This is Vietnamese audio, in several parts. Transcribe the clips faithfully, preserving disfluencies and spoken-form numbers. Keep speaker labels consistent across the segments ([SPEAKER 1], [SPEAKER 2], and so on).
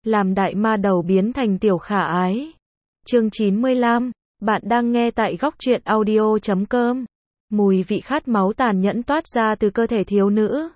[SPEAKER 1] làm đại ma đầu biến thành tiểu khả ái. Chương chín mươi lăm, bạn đang nghe tại góc truyện audio chấm com. Mùi vị khát máu tàn nhẫn toát ra từ cơ thể thiếu nữ.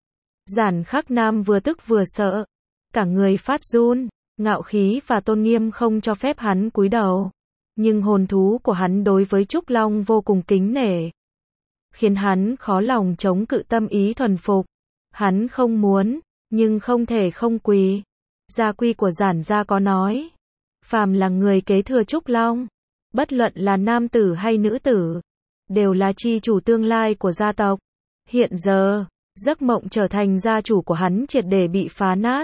[SPEAKER 1] Giản Khắc Nam vừa tức vừa sợ, cả người phát run, ngạo khí và tôn nghiêm không cho phép hắn cúi đầu. Nhưng hồn thú của hắn đối với Trúc Long vô cùng kính nể, khiến hắn khó lòng chống cự tâm ý thuần phục. Hắn không muốn, nhưng không thể không quỳ. Gia quy của Giản gia có nói, phàm là người kế thừa Trúc Long, bất luận là nam tử hay nữ tử, đều là chi chủ tương lai của gia tộc. Hiện giờ, giấc mộng trở thành gia chủ của hắn triệt để bị phá nát.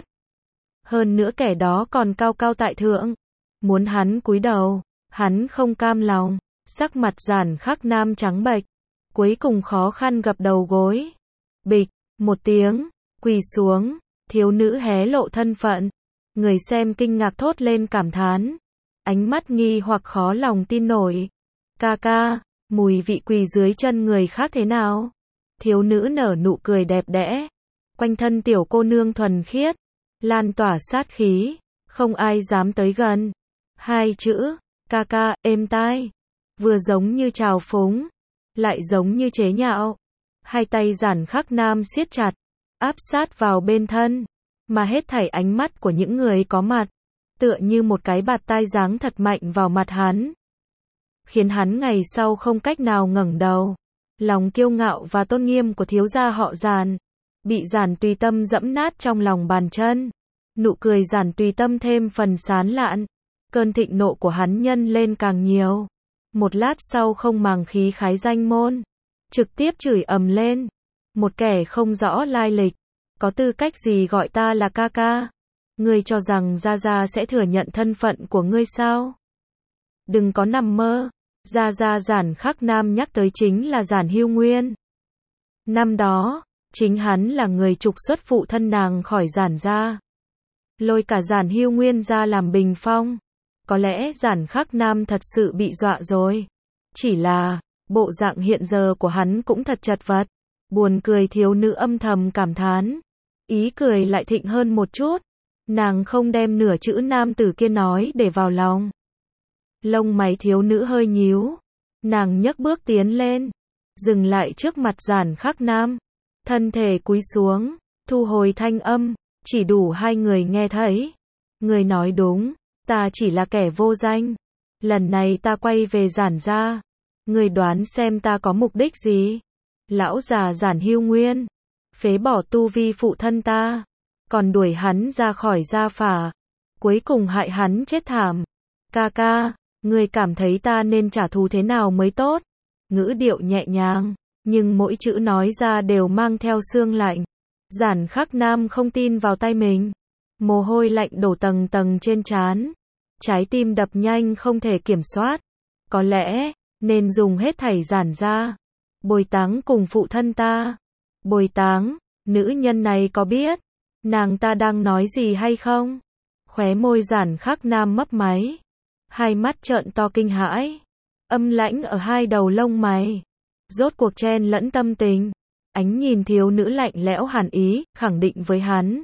[SPEAKER 1] Hơn nữa kẻ đó còn cao cao tại thượng, muốn hắn cúi đầu, hắn không cam lòng. Sắc mặt Giản Khắc Nam trắng bệch, cuối cùng khó khăn gập đầu gối. Bịch, một tiếng, quỳ xuống, thiếu nữ hé lộ thân phận. Người xem kinh ngạc thốt lên cảm thán, ánh mắt nghi hoặc khó lòng tin nổi. Ca ca, mùi vị quỳ dưới chân người khác thế nào? Thiếu nữ nở nụ cười đẹp đẽ, quanh thân tiểu cô nương thuần khiết, lan tỏa sát khí, không ai dám tới gần. Hai chữ, ca ca, êm tai, vừa giống như trào phúng, lại giống như chế nhạo. Hai tay Giản Khắc Nam siết chặt, áp sát vào bên thân, mà hết thảy ánh mắt của những người có mặt, tựa như một cái bạt tai giáng thật mạnh vào mặt hắn, khiến hắn ngày sau không cách nào ngẩng đầu. Lòng kiêu ngạo và tôn nghiêm của thiếu gia họ Giản, bị Giản Tùy Tâm dẫm nát trong lòng bàn chân. Nụ cười Giản Tùy Tâm thêm phần sán lạn, cơn thịnh nộ của hắn nhân lên càng nhiều. Một lát sau không màng khí khái danh môn, trực tiếp chửi ầm lên. Một kẻ không rõ lai lịch, có tư cách gì gọi ta là ca ca? Ngươi cho rằng Gia Gia sẽ thừa nhận thân phận của ngươi sao? Đừng có nằm mơ. Gia Gia Giản Khắc Nam nhắc tới chính là Giản Hưu Nguyên. Năm đó, chính hắn là người trục xuất phụ thân nàng khỏi Giản gia, lôi cả Giản Hưu Nguyên ra làm bình phong. Có lẽ Giản Khắc Nam thật sự bị dọa rồi. Chỉ là, bộ dạng hiện giờ của hắn cũng thật chật vật. Buồn cười thiếu nữ âm thầm cảm thán. Ý cười lại thịnh hơn một chút. Nàng không đem nửa chữ nam tử kia nói để vào lòng. Lông mày thiếu nữ hơi nhíu. Nàng nhấc bước tiến lên, dừng lại trước mặt Giản Khắc Nam. Thân thể cúi xuống, thu hồi thanh âm, chỉ đủ hai người nghe thấy. Người nói đúng, ta chỉ là kẻ vô danh. Lần này ta quay về Giản gia, người đoán xem ta có mục đích gì? Lão già Giản Hưu Nguyên, phế bỏ tu vi phụ thân ta, còn đuổi hắn ra khỏi gia phả, cuối cùng hại hắn chết thảm. Ca ca, ngươi cảm thấy ta nên trả thù thế nào mới tốt? Ngữ điệu nhẹ nhàng, nhưng mỗi chữ nói ra đều mang theo xương lạnh. Giản Khắc Nam không tin vào tay mình. Mồ hôi lạnh đổ tầng tầng trên trán. Trái tim đập nhanh không thể kiểm soát. Có lẽ, nên dùng hết thảy Giản gia, bồi táng cùng phụ thân ta. Bồi táng, nữ nhân này có biết nàng ta đang nói gì hay không? Khóe môi Giản Khắc Nam mấp máy, hai mắt trợn to kinh hãi, âm lãnh ở hai đầu lông mày, rốt cuộc chen lẫn tâm tình. Ánh nhìn thiếu nữ lạnh lẽo hàn ý, khẳng định với hắn.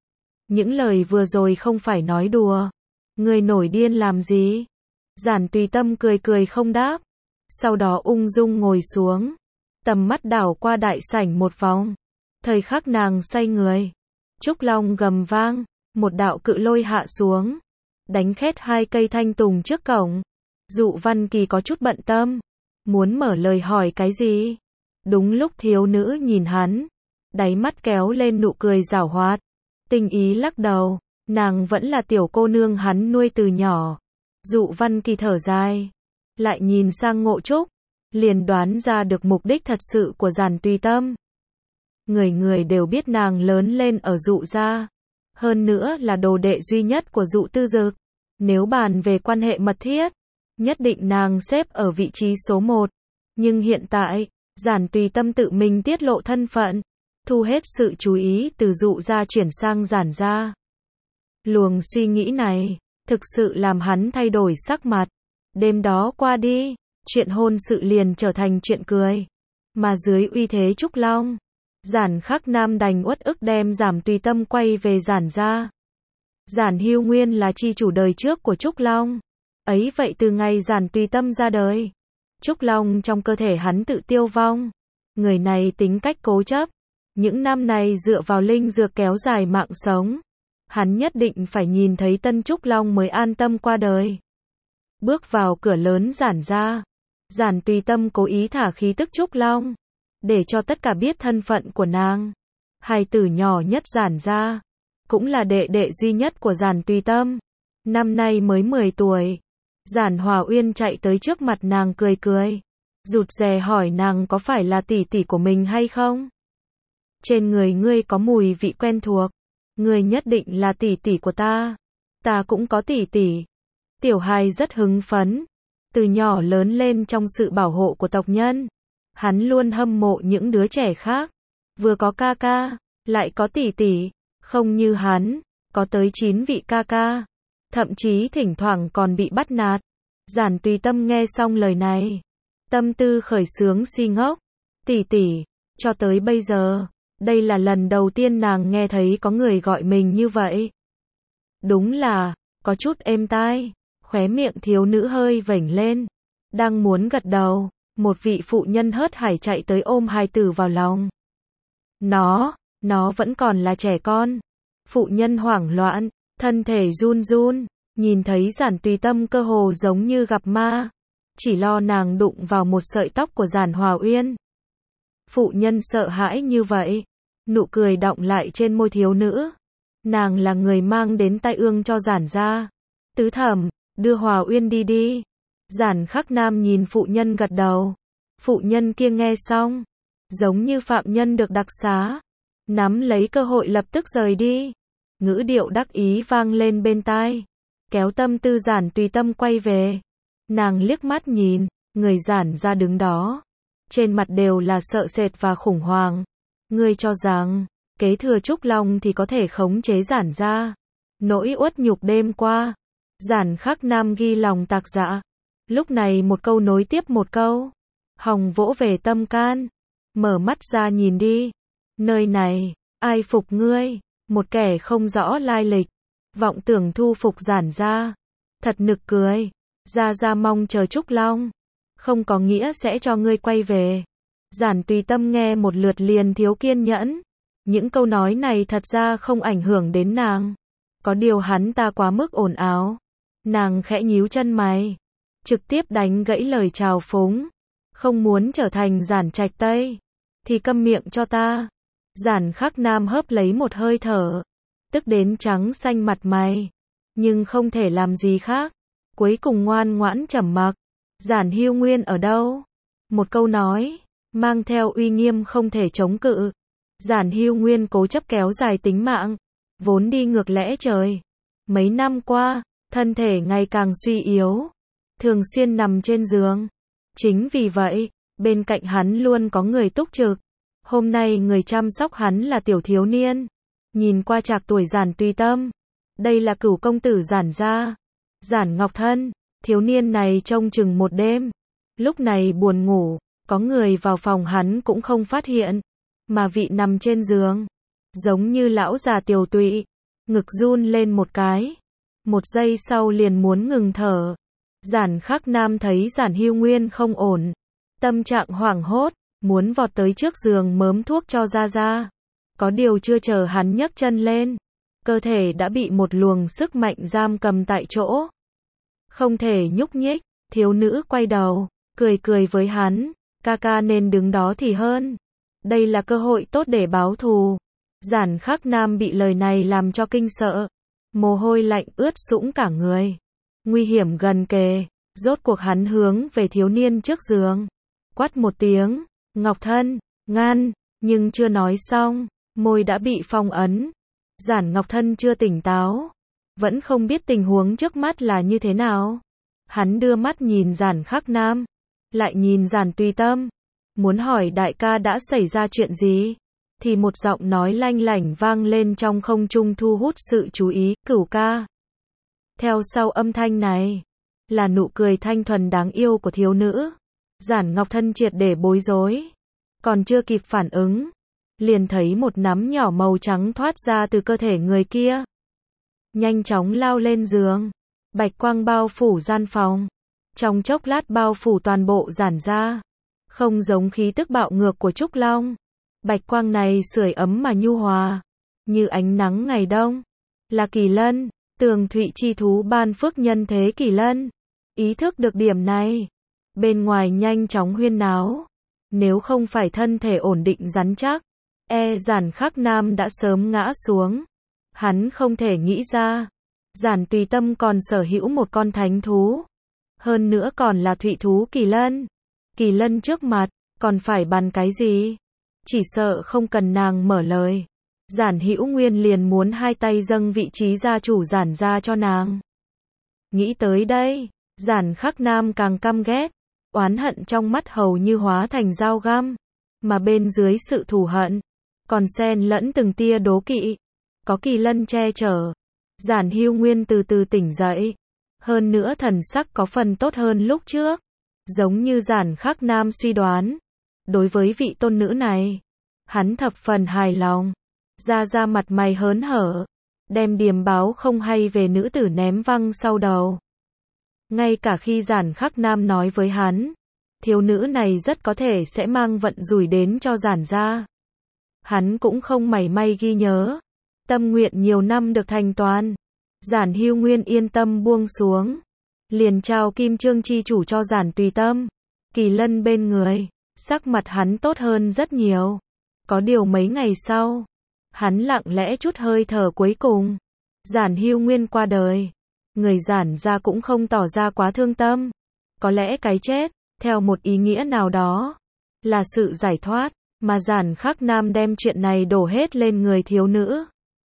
[SPEAKER 1] Những lời vừa rồi không phải nói đùa. Người nổi điên làm gì? Giản Tùy Tâm cười cười không đáp. Sau đó ung dung ngồi xuống. Tầm mắt đảo qua đại sảnh một vòng. Thời khắc nàng xoay người, Trúc Long gầm vang, một đạo cự lôi hạ xuống, đánh khét hai cây thanh tùng trước cổng. Dụ Văn Kỳ có chút bận tâm, muốn mở lời hỏi cái gì. Đúng lúc thiếu nữ nhìn hắn, đáy mắt kéo lên nụ cười giảo hoạt, tinh ý lắc đầu, nàng vẫn là tiểu cô nương hắn nuôi từ nhỏ. Dụ Văn Kỳ thở dài, lại nhìn sang Ngộ Trúc, liền đoán ra được mục đích thật sự của Giản Tùy Tâm. Người người đều biết nàng lớn lên ở Dụ gia, hơn nữa là đồ đệ duy nhất của Dụ Tư Dực. Nếu bàn về quan hệ mật thiết, nhất định nàng xếp ở vị trí số một. Nhưng hiện tại, Giản Tùy Tâm tự mình tiết lộ thân phận, thu hết sự chú ý từ Dụ gia chuyển sang Giản gia. Luồng suy nghĩ này, thực sự làm hắn thay đổi sắc mặt. Đêm đó qua đi, chuyện hôn sự liền trở thành chuyện cười. Mà dưới uy thế Trúc Long, Giản Khắc Nam đành uất ức đem Giản Tùy Tâm quay về Giản gia. Giản Hưu Nguyên là chi chủ đời trước của Trúc Long. Ấy vậy từ ngày Giản Tùy Tâm ra đời, Trúc Long trong cơ thể hắn tự tiêu vong. Người này tính cách cố chấp, những năm này dựa vào linh dược kéo dài mạng sống. Hắn nhất định phải nhìn thấy tân Trúc Long mới an tâm qua đời. Bước vào cửa lớn Giản gia, Giản Tùy Tâm cố ý thả khí tức Trúc Long, để cho tất cả biết thân phận của nàng. Hài tử nhỏ nhất Giản gia, cũng là đệ đệ duy nhất của Giản Tùy Tâm, năm nay mới mười tuổi. Giản Hòa Uyên chạy tới trước mặt nàng cười cười, rụt rè hỏi nàng có phải là tỷ tỷ của mình hay không? Trên người ngươi có mùi vị quen thuộc, ngươi nhất định là tỷ tỷ của ta. Ta cũng có tỷ tỷ. Tiểu hài rất hứng phấn, từ nhỏ lớn lên trong sự bảo hộ của tộc nhân, hắn luôn hâm mộ những đứa trẻ khác, vừa có ca ca, lại có tỷ tỷ, không như hắn, có tới chín vị ca ca, thậm chí thỉnh thoảng còn bị bắt nạt. Giản Tùy Tâm nghe xong lời này, tâm tư khởi xướng si ngốc, tỷ tỷ, cho tới bây giờ, đây là lần đầu tiên nàng nghe thấy có người gọi mình như vậy. Đúng là, có chút êm tai, khóe miệng thiếu nữ hơi vểnh lên, đang muốn gật đầu, một vị phụ nhân hớt hải chạy tới ôm hài tử vào lòng. Nó, nó vẫn còn là trẻ con. Phụ nhân hoảng loạn, thân thể run run, nhìn thấy Giản Tùy Tâm cơ hồ giống như gặp ma, chỉ lo nàng đụng vào một sợi tóc của Giản Hòa Uyên. Phụ nhân sợ hãi như vậy, nụ cười đọng lại trên môi thiếu nữ. Nàng là người mang đến tai ương cho Giản gia. Tứ thẩm, đưa Hòa Uyên đi đi. Giản Khắc Nam nhìn phụ nhân gật đầu. Phụ nhân kia nghe xong, giống như phạm nhân được đặc xá, nắm lấy cơ hội lập tức rời đi. Ngữ điệu đắc ý vang lên bên tai, kéo tâm tư Giản Tùy Tâm quay về. Nàng liếc mắt nhìn, người Giản gia đứng đó, trên mặt đều là sợ sệt và khủng hoảng. Ngươi cho rằng, kế thừa Trúc Long thì có thể khống chế Giản gia? Nỗi uất nhục đêm qua, Giản Khắc Nam ghi lòng tạc dạ. Lúc này một câu nối tiếp một câu, hòng vỗ về tâm can. Mở mắt ra nhìn đi, nơi này, ai phục ngươi? Một kẻ không rõ lai lịch, vọng tưởng thu phục Giản gia, thật nực cười. Gia gia mong chờ Trúc Long, không có nghĩa sẽ cho ngươi quay về. Giản Tùy Tâm nghe một lượt liền thiếu kiên nhẫn. Những câu nói này thật ra không ảnh hưởng đến nàng, có điều hắn ta quá mức ồn ào. Nàng khẽ nhíu chân mày, trực tiếp đánh gãy lời chào phúng. Không muốn trở thành Giản Trạch Tây, thì câm miệng cho ta. Giản Khắc Nam hớp lấy một hơi thở, tức đến trắng xanh mặt mày, nhưng không thể làm gì khác. Cuối cùng ngoan ngoãn trầm mặc. Giản Hưu Nguyên ở đâu? Một câu nói, mang theo uy nghiêm không thể chống cự. Giản Hưu Nguyên cố chấp kéo dài tính mạng, vốn đi ngược lẽ trời. Mấy năm qua, thân thể ngày càng suy yếu, thường xuyên nằm trên giường. Chính vì vậy, bên cạnh hắn luôn có người túc trực. Hôm nay người chăm sóc hắn là tiểu thiếu niên, nhìn qua trạc tuổi Giản Tùy Tâm. Đây là cửu công tử Giản gia, Giản Ngọc Thân. Thiếu niên này trông chừng một đêm, lúc này buồn ngủ, có người vào phòng hắn cũng không phát hiện, mà vị nằm trên giường, giống như lão già tiều tụy, ngực run lên một cái, một giây sau liền muốn ngừng thở. Giản Khắc Nam thấy Giản Hưu Nguyên không ổn, tâm trạng hoảng hốt, muốn vọt tới trước giường mớm thuốc cho ra ra. Có điều chưa chờ hắn nhấc chân lên, cơ thể đã bị một luồng sức mạnh giam cầm tại chỗ, không thể nhúc nhích. Thiếu nữ quay đầu, cười cười với hắn, ca ca nên đứng đó thì hơn. Đây là cơ hội tốt để báo thù. Giản Khắc Nam bị lời này làm cho kinh sợ, mồ hôi lạnh ướt sũng cả người. Nguy hiểm gần kề, rốt cuộc hắn hướng về thiếu niên trước giường, quát một tiếng, Ngọc Thân, ngăn, nhưng chưa nói xong, môi đã bị phong ấn. Giản Ngọc Thân chưa tỉnh táo, vẫn không biết tình huống trước mắt là như thế nào. Hắn đưa mắt nhìn Giản Khắc Nam, lại nhìn Giản Tùy Tâm, muốn hỏi đại ca đã xảy ra chuyện gì, thì một giọng nói lanh lảnh vang lên trong không trung thu hút sự chú ý, Cửu ca. Theo sau âm thanh này, là nụ cười thanh thuần đáng yêu của thiếu nữ. Giản Ngọc Thân triệt để bối rối, còn chưa kịp phản ứng, liền thấy một nắm nhỏ màu trắng thoát ra từ cơ thể người kia. nhanh chóng lao lên giường. Bạch quang bao phủ gian phòng. Trong chốc lát bao phủ toàn bộ Giản gia. Không giống khí tức bạo ngược của Trúc Long. Bạch quang này sưởi ấm mà nhu hòa, như ánh nắng ngày đông. Là Kỳ Lân, tường thụy chi thú ban phước nhân thế Kỳ Lân. Ý thức được điểm này, bên ngoài nhanh chóng huyên náo. Nếu không phải thân thể ổn định rắn chắc, e Giản Khắc Nam đã sớm ngã xuống. Hắn không thể nghĩ ra, Giản Tùy Tâm còn sở hữu một con thánh thú. Hơn nữa còn là thụy thú Kỳ Lân. Kỳ Lân trước mặt, còn phải bàn cái gì? Chỉ sợ không cần nàng mở lời, Giản Hữu Nguyên liền muốn hai tay dâng vị trí gia chủ Giản gia cho nàng. Nghĩ tới đây, Giản Khắc Nam càng căm ghét, oán hận trong mắt hầu như hóa thành dao găm, mà bên dưới sự thù hận, còn xen lẫn từng tia đố kỵ. Có Kỳ Lân che chở, Giản Hữu Nguyên từ từ tỉnh dậy, hơn nữa thần sắc có phần tốt hơn lúc trước, giống như Giản Khắc Nam suy đoán. Đối với vị tôn nữ này, hắn thập phần hài lòng, ra ra mặt mày hớn hở, đem điềm báo không hay về nữ tử ném văng sau đầu. Ngay cả khi Giản Khắc Nam nói với hắn, thiếu nữ này rất có thể sẽ mang vận rủi đến cho Giản gia, hắn cũng không mảy may ghi nhớ. Tâm nguyện nhiều năm được thành toàn, Giản Hữu Nguyên yên tâm buông xuống, liền trao kim chương chi chủ cho Giản Tùy Tâm. Kỳ Lân bên người, sắc mặt hắn tốt hơn rất nhiều. Có điều mấy ngày sau, hắn lặng lẽ chút hơi thở cuối cùng. Giản Hữu Nguyên qua đời, người Giản gia cũng không tỏ ra quá thương tâm. Có lẽ cái chết, theo một ý nghĩa nào đó, là sự giải thoát, mà Giản Khắc Nam đem chuyện này đổ hết lên người thiếu nữ,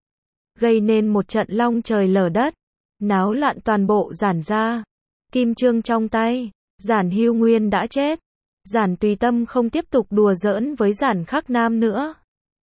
[SPEAKER 1] gây nên một trận long trời lở đất, náo loạn toàn bộ Giản gia. Kim chương trong tay, Giản Hữu Nguyên đã chết. Giản Tùy Tâm không tiếp tục đùa giỡn với Giản Khắc Nam nữa.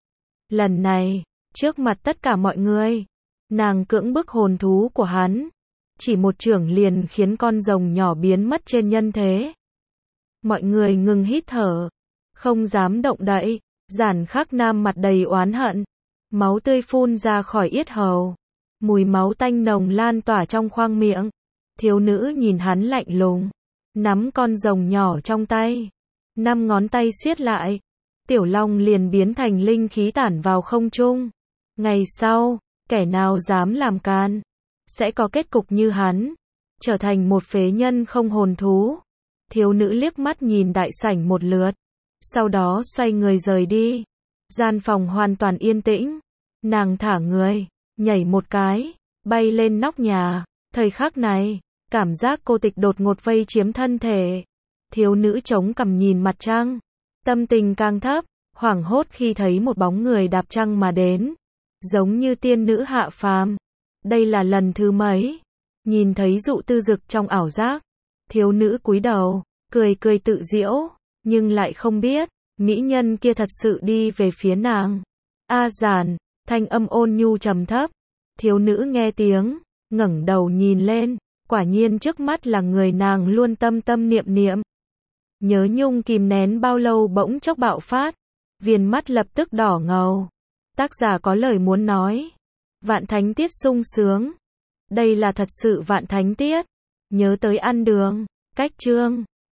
[SPEAKER 1] Lần này, trước mặt tất cả mọi người, nàng cưỡng bức hồn thú của hắn, chỉ một chưởng liền khiến con rồng nhỏ biến mất trên nhân thế. Mọi người ngừng hít thở, không dám động đậy. Giản Khắc Nam mặt đầy oán hận, máu tươi phun ra khỏi yết hầu, mùi máu tanh nồng lan tỏa trong khoang miệng. Thiếu nữ nhìn hắn lạnh lùng, nắm con rồng nhỏ trong tay, năm ngón tay siết lại, tiểu long liền biến thành linh khí tản vào không trung. Ngày sau, kẻ nào dám làm can, sẽ có kết cục như hắn, trở thành một phế nhân không hồn thú. Thiếu nữ liếc mắt nhìn đại sảnh một lượt, sau đó xoay người rời đi. Gian phòng hoàn toàn yên tĩnh, nàng thả người, nhảy một cái, bay lên nóc nhà. Thời khắc này, cảm giác cô tịch đột ngột vây chiếm thân thể. Thiếu nữ chống cằm nhìn mặt trăng, tâm tình càng thấp, hoảng hốt khi thấy một bóng người đạp trăng mà đến, giống như tiên nữ hạ phàm. Đây là lần thứ mấy nhìn thấy Dụ Tư Dực trong ảo giác. Thiếu nữ cúi đầu, cười cười tự giễu, nhưng lại không biết, mỹ nhân kia thật sự đi về phía nàng. A Giản, thanh âm ôn nhu trầm thấp. Thiếu nữ nghe tiếng, ngẩng đầu nhìn lên, quả nhiên trước mắt là người nàng luôn tâm tâm niệm niệm. Nhớ nhung kìm nén bao lâu bỗng chốc bạo phát, viền mắt lập tức đỏ ngầu. Tác giả có lời muốn nói. Vạn Thánh Tiết sung sướng. Đây là thật sự Vạn Thánh Tiết. Nhớ tới ăn đường. Cách chương